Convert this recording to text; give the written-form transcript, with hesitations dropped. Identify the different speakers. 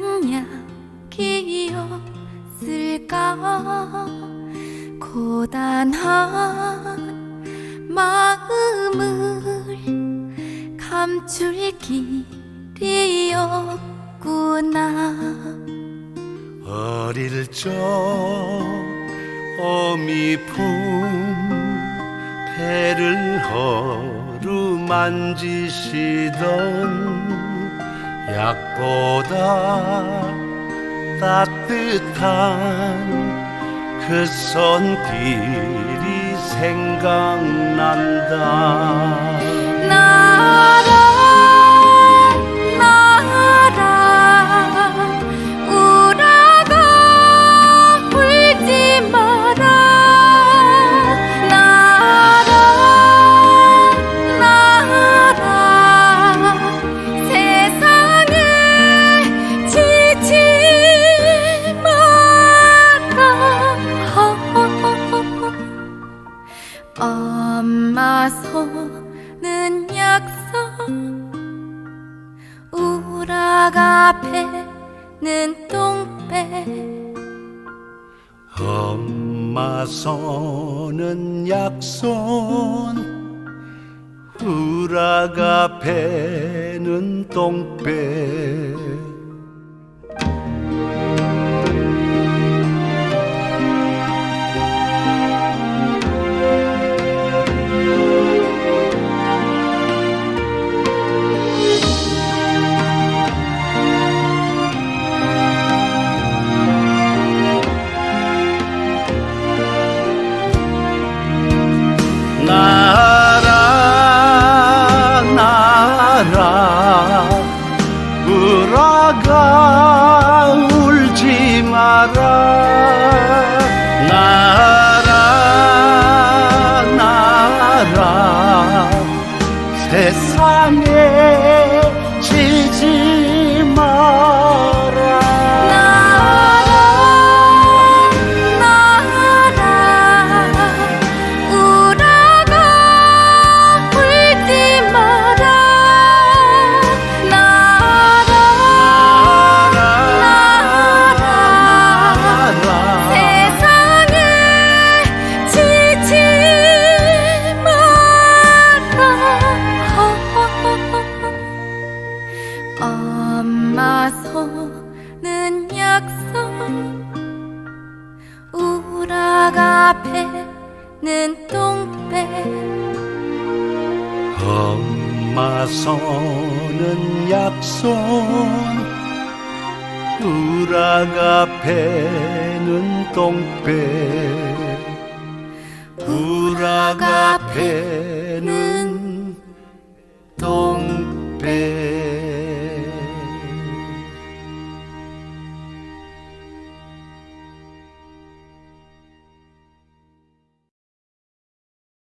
Speaker 1: 생략이었을까. 고단한 마음을 감출 길이었구나.
Speaker 2: 어릴 적 어미품 배를 어루만지시던 약보다 따뜻한 그 손길이 생각난다.
Speaker 1: 나라 우라가 울지 마라. 나라 세상에 지지 마라. 엄마 손은 약속, 우라가 패는 똥배.
Speaker 2: 엄마 손은 약손, 우라가 배는 똥배. 나라 우라가 울지 마라. 나라 세상에 지지 마라.
Speaker 1: 엄마 손은 약속, 우라가 패는 똥배.
Speaker 2: 엄마 손은 약손, 우라가 패는 똥배. 우라가 패는